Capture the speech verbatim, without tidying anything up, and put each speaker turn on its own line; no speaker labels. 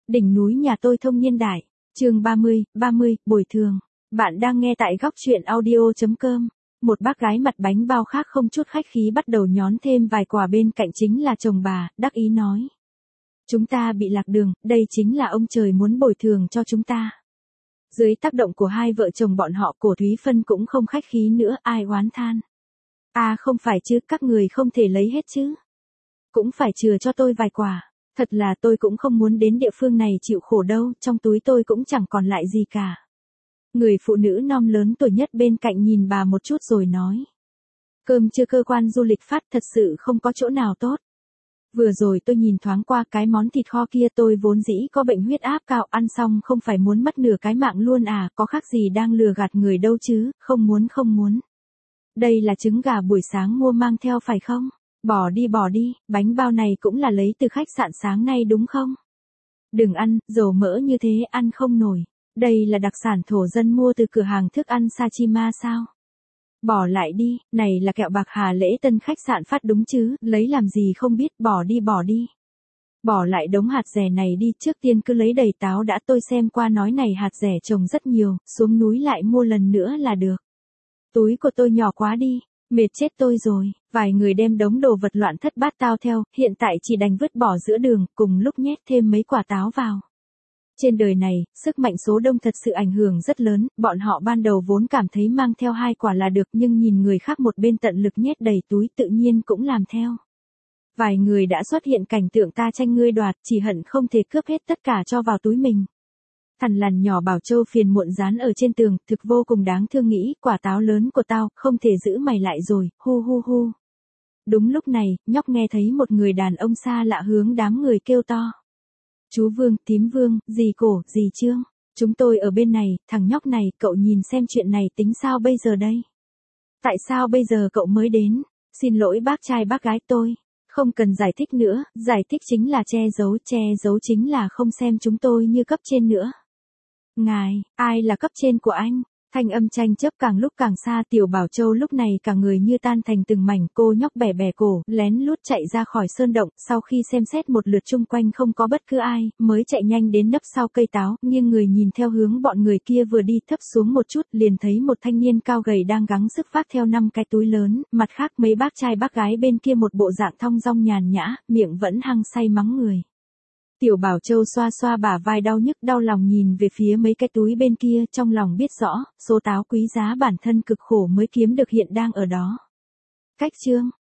Đỉnh núi nhà tôi thông niên đại, chương ba mươi, ba mươi, bồi thường. Bạn đang nghe tại góc truyện audio.com. Một bác gái mặt bánh bao khác không chút khách khí bắt đầu nhón thêm vài quả bên cạnh chính là chồng bà, đắc ý nói. Chúng ta bị lạc đường, đây chính là ông trời muốn bồi thường cho chúng ta. Dưới tác động của hai vợ chồng bọn họ, Cổ Thúy Phân cũng không khách khí nữa, ai oán than. À không phải chứ, các người không thể lấy hết chứ. Cũng phải chừa cho tôi vài quả. Thật là tôi cũng không muốn đến địa phương này chịu khổ đâu, trong túi tôi cũng chẳng còn lại gì cả. Người phụ nữ non lớn tuổi nhất bên cạnh nhìn bà một chút rồi nói. Cơm chưa cơ quan du lịch phát thật sự không có chỗ nào tốt. Vừa rồi tôi nhìn thoáng qua cái món thịt kho kia, tôi vốn dĩ có bệnh huyết áp cao, ăn xong không phải muốn mất nửa cái mạng luôn à, có khác gì đang lừa gạt người đâu chứ, không muốn không muốn. Đây là trứng gà buổi sáng mua mang theo phải không? Bỏ đi bỏ đi, bánh bao này cũng là lấy từ khách sạn sáng nay đúng không? Đừng ăn, dầu mỡ như thế ăn không nổi. Đây là đặc sản thổ dân mua từ cửa hàng thức ăn Sachima sao? Bỏ lại đi, này là kẹo bạc hà lễ tân khách sạn phát đúng chứ, lấy làm gì không biết, bỏ đi bỏ đi. Bỏ lại đống hạt rẻ này đi, trước tiên cứ lấy đầy táo đã, tôi xem qua nói này hạt rẻ trồng rất nhiều, xuống núi lại mua lần nữa là được. Túi của tôi nhỏ quá đi. Mệt chết tôi rồi, vài người đem đống đồ vật loạn thất bát tao theo, hiện tại chỉ đành vứt bỏ giữa đường, cùng lúc nhét thêm mấy quả táo vào. Trên đời này, sức mạnh số đông thật sự ảnh hưởng rất lớn, bọn họ ban đầu vốn cảm thấy mang theo hai quả là được nhưng nhìn người khác một bên tận lực nhét đầy túi tự nhiên cũng làm theo. Vài người đã xuất hiện cảnh tượng ta tranh ngươi đoạt, chỉ hận không thể cướp hết tất cả cho vào túi mình. Thằn lằn nhỏ Bảo Châu phiền muộn dán ở trên tường, thực vô cùng đáng thương nghĩ, quả táo lớn của tao, không thể giữ mày lại rồi, hu hu hu. Đúng lúc này, nhóc nghe thấy một người đàn ông xa lạ hướng đám người kêu to. Chú Vương, Tím Vương, dì Cổ, dì Trương, chúng tôi ở bên này, thằng nhóc này, cậu nhìn xem chuyện này tính sao bây giờ đây? Tại sao bây giờ cậu mới đến? Xin lỗi bác trai bác gái tôi. Không cần giải thích nữa, giải thích chính là che giấu, che giấu chính là không xem chúng tôi như cấp trên nữa. Ngài, ai là cấp trên của anh? Thanh âm tranh chấp càng lúc càng xa, Tiểu Bảo Châu lúc này cả người như tan thành từng mảnh, cô nhóc bẻ bẻ cổ, lén lút chạy ra khỏi sơn động, sau khi xem xét một lượt chung quanh không có bất cứ ai, mới chạy nhanh đến nấp sau cây táo, nghiêng người nhìn theo hướng bọn người kia vừa đi, thấp xuống một chút, liền thấy một thanh niên cao gầy đang gắng sức vác theo năm cái túi lớn, mặt khác mấy bác trai bác gái bên kia một bộ dạng thong dong nhàn nhã, miệng vẫn hăng say mắng người. Tiểu Bảo Châu xoa xoa bả vai đau nhức đau lòng nhìn về phía mấy cái túi bên kia, trong lòng biết rõ, số táo quý giá bản thân cực khổ mới kiếm được hiện đang ở đó. Cách chương,